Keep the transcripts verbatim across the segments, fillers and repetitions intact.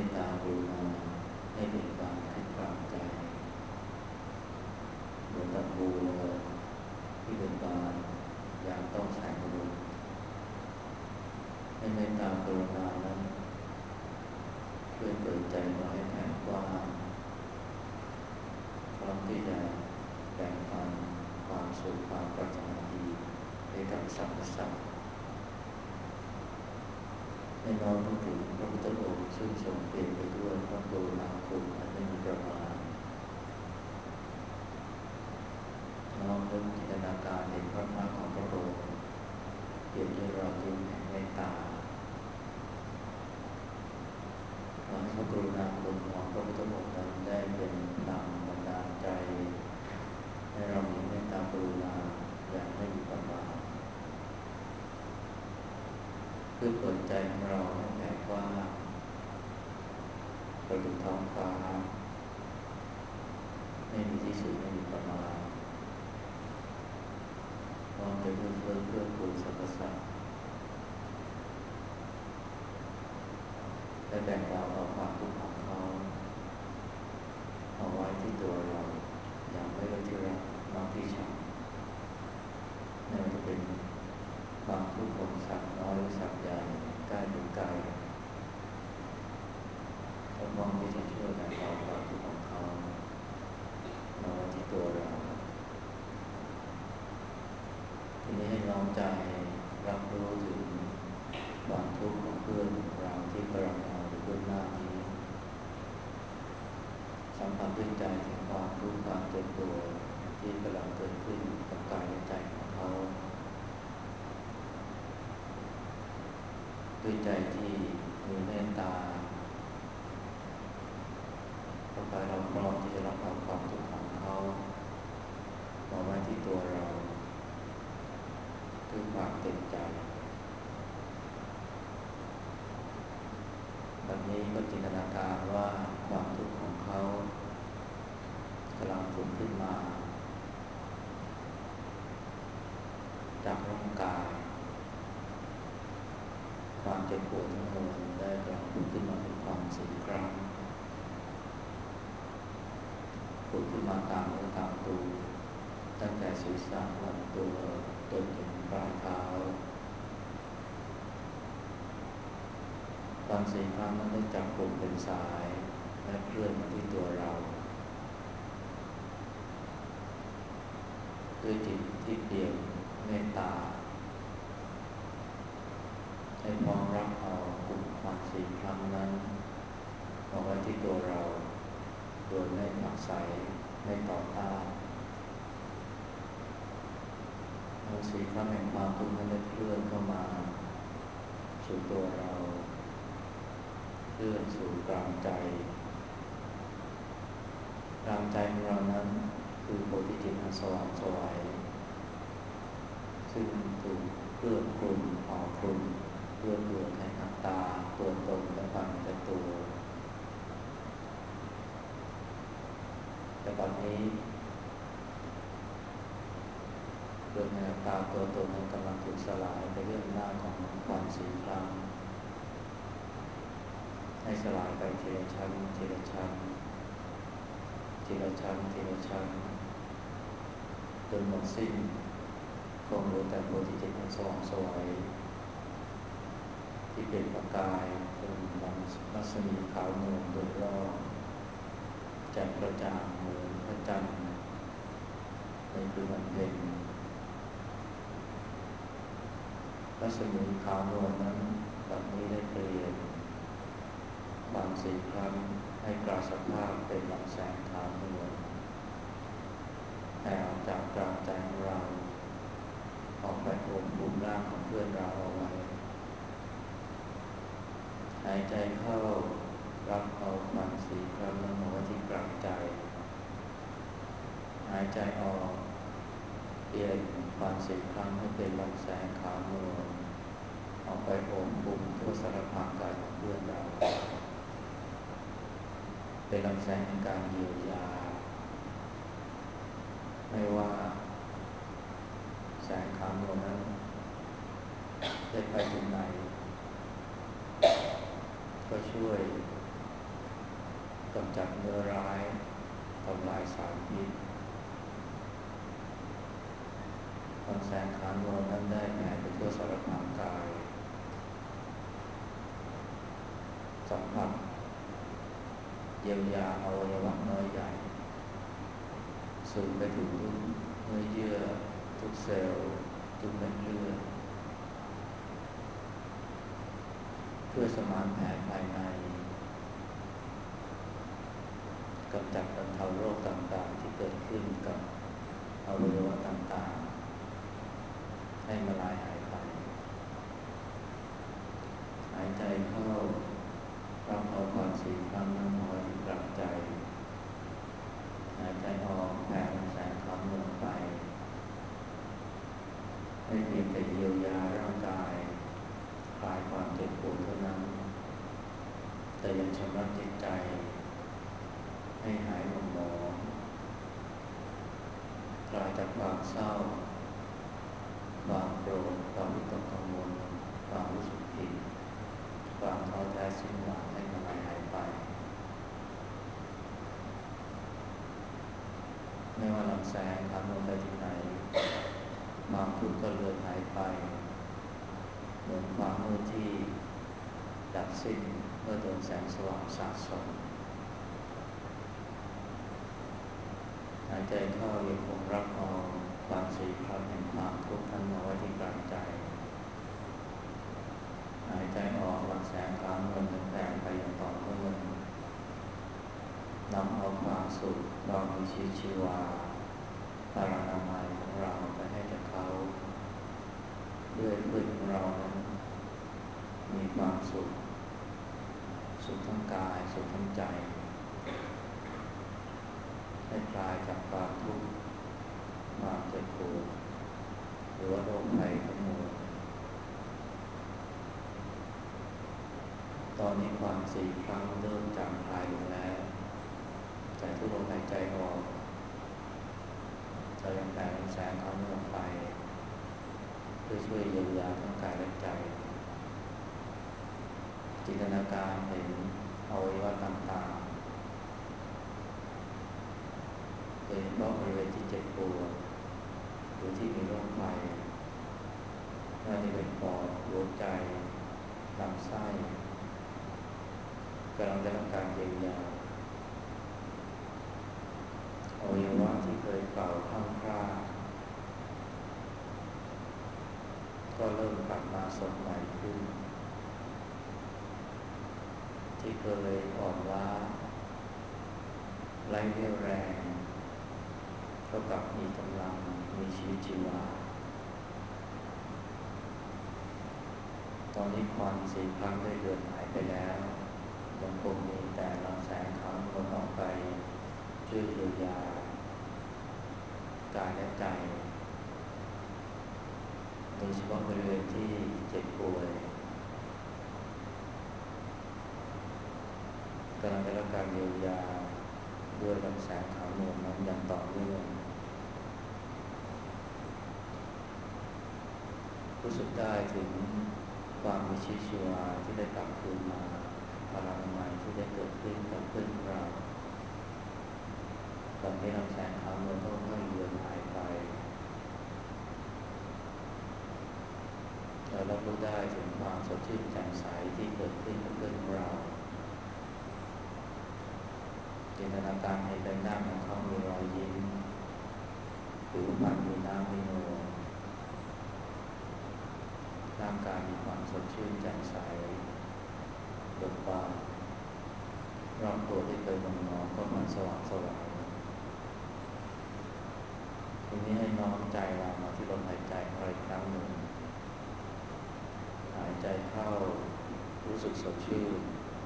ตตากรุณาให้เบิกบานขึ้นกลางใจเหมือนดับบัวที่เบิกบานยามต้องแสงอรุณให้เมตตากรุณานั้นช่วยเปิดใจเราให้แผ่กว้างพร้อมที่จะแบ่งปันความสุขความปรารถนาดีให้กับสรรพสัตว์ให้น้อมนึกถึงพระพุทธองค์ซึ่งทรงเปลี่ยนไปด้วยพระกรุณาคุณอันไม่มีประมาณน้อมนึกจินตนาการเห็นพระพักตร์ของพระองค์เปลี่ยนด้วยรอยยิ้มแห่งเมตตาขอให้พระกรุณาคุณของพระพุทธองค์นั้นได้เป็นพลังบันดาลใจให้เรามีเมตตากรุณาอย่างไม่มีประมาณเพื่อเปิดใจของเราให้แผ่กว้างประดุจท้องฟ้าไม่มีที่สุดไม่มีประมาณมองไปเพื่อเพื่อเพื่อคุณสรรพสัตว์และแบ่งเบาเอาความทุกข์ของเขาเอาไว้ที่ตัวเราอย่างไม่ได้ที่รักมากที่ชังไม่ว่าจะเป็นความทุกข์ของสัตว์น้อยหรือสัตว์ใหญ่ใกล้หรือไกลเรามองที่จะช่วยแบ่งเบาความทุกข์ของเขามาไว้ที่ตัวเราทีนี้ให้น้อมใจรับรู้ถึงความทุกข์ของเพื่อนเราที่กำลังนอนอยู่เบื้องหน้านี้สัมผัสด้วยใจถึงความทุกข์ความเจ็บปวดที่กำลังเกิดขึ้นกับกายและใจของเขาด้วยใจที่มีเมตตาเพราะกายเราพร้อมที่จะรับเอาความทุกข์ของเขามาไว้ที่ตัวเราด้วยความเต็มใจแบบนี้ก็จินตนาการว่าความทุกข์ของเขากำลังผุดขึ้นมาจากร่างกายความเจ็บปวดทั้งมวลได้กำลังผุดขึ้นมาเป็นความสี่ครั้งผุดขึ้นมาตามเนื้อตามตัวตั้งแต่ศีรษะลำตัวจนถึงปลายเท้าความสี่ครั้งนั้นได้จับกลุ่มเป็นสายและเคลื่อนมาที่ตัวเราด้วยจิตที่เปี่ยมเมตตาให้พร้อมรับเอากลุ่มความสี่ครั้งนั้นมาไว้ที่ตัวเราโดยไม่ผลักไสไม่ต่อต้านเอาสี่ครั้งแห่งความทุกข์นั้นได้เคลื่อนเข้ามาสู่ตัวเราเคลื่อนสู่กลางใจกลางใจของเรานั้นคือโพธิจิตอันสว่างไสวซึ่งถูกเคลือบกลุ่มห่อคลุมด้วยเปลือกแห่งอัตตาตัวตนและความเป็นตัวแต่ตอนนี้เปลือกแห่งอัตตาตัวตนนั้นกำลังถูกสลายไปด้วยอำนาจของความสี่ครั้งให้สลายไปทีละชั้นทีละชั้นทีละชั้นทีละชั้นจนหมดสิ้นคงเหลือแต่โพธิจิตอันสว่างไสวที่เป็นประกายเป็นรัศมีขาวนวลโดยรอบแจ่มกระจ่างเหมือนพระจันทร์ในคืนวันเพ็ญรัศมีขาวนวลนั้นบัดนี้ได้เปลี่ยนความสี่ครั้งให้กลายสภาพเป็นลำแสงขาวนวลแผ่ออกจากกลางใจของเราออกไปโอบกลุ่มร่างของเพื่อนเราเอาไว้หายใจเข้ารับเอาความสี่ครั้งนั้นมาไว้ที่กลางใจหายใจออกเปลี่ยนความสี่ครั้งให้เป็นลำแสงขาวนวลออกไปโอบกลุ่มทั่วสารพางกายของเพื่อนเราเป็นลำแสงแห่งการเยียวยาไม่ว่าแสงขาวนวลนั้นได้ไปถึงไหนก็ช่วยกำจัดเนื้อร้ายทำลายสารพิษลำแสงขานวลนั้นได้แผ่ไปทั่วสารพางกายสัมผัสเยียวยาอวัยวะน้อยใหญ่ซึมไปถึงทุกเนื้อเยื่อทุกเซลล์ทุกเม็ดเลือดช่วยสมานแผลภายในกำจัดบรรเทาโรคต่างๆที่เกิดขึ้นกับอวัยวะต่างๆให้มาลายหายไปหายใจเข้ารับเอาความสีครั้งน้ำน้อยที่กลับใจหายใจออกแผ่ลำแสงขาวลงไปให้เพียงแต่เยียวยาร่างกายคลายความเจ็บปวดเท่านั้นแต่ยังชำระจิตใจให้หายหม่นหมองคลายจากความเศร้าความโกรธความวิตกกังวลความรู้สึกผิดความท้อแท้สิ้นหวังให้มันหายไปไม่ว่าลำแสงทำลงไปที่ไหนความทุกข์ก็เลือนหายไปเหมือนความมืดที่ดับสิ้นเมื่อโดนแสงสว่างสาดส่องหายใจเข้ายังคงรับเอาความสีครามแห่งความทุกข์นั้นเอาไว้ที่กลางใจหายใจออกลำแสงขาวเงินแผ่ไปอย่างต่อเนื่องนำเอาความสุขความมีชีวิตชีวาพลานามัยของเราไปให้กับเขาด้วยเพื่อนของเรานั้นมีความสุขสุขทั้งกายสุขทั้งใจให้คลายจากความทุกข์ความเจ็บปวดหรือว่าโรคภัยทั้งมวลตอนนี้ความสี่ครั้งเริ่มจางคลายลงแล้วแต่ทุกลมหายใจออกเรายังแผ่ลำแสงเขาลงไปเพื่อช่วยเยียวยาทั้งกายและใจจินตนาการเห็นอวัยวะต่างๆโดยเฉพาะบริเวณที่เจ็บปวดหรือที่มีโรคภัยไม่ว่าจะเป็นปอดหัวใจลำไส้กำลังได้รับการเยียวยาอวัยวะที่เคยเก่าคลั่งคล้าก็เริ่มกลับมาสดใหม่ขึ้นที่เคยอ่อนล้าไร้เรี่ยวแรงก็กลับมีกำลังมีชีวิตชีวาตอนนี้ควันสีครั้งได้เลือนหายไปแล้วยังคงมีแต่ลำแสงขาวงดออกไปช่วยเยียวยากายและใจโดยเฉพาะบริเวณที่เจ็บป่วยกำลังได้รับการเยียวยาด้วยลำแสงขาวนวลนั้นอย่างต่อเนื่องรู้สึกได้ถึงความมีชีวิตชีวาที่ได้กลับคืนมาพลังใหม่ที่ได้เกิดขึ้นกับเพื่อนเราตอนนี้ลำแสงขาวมันก็ค่อยเลือนหายไปเรารับรู้ได้ถึงความสดชื่นแจ่มใสที่เกิดขึ้นกับเพื่อนเราจินตนาการให้ใบหน้าของเขามีรอยยิ้มผิวพรรณมีน้ำมีนวลร่างกายมีความสดชื่นแจ่มใสเบิกบานรอบตัวที่เคยมัวหมองก็มันสว่างสว่างทีนี้ให้น้อมใจเรามาที่ลมหายใจของเราอีกครั้งหนึ่งหายใจเข้ารู้สึกสดชื่น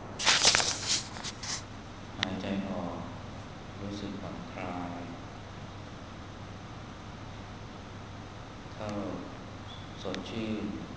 หายใจออกรู้สึกผ่อนคลายเข้าสดชื่น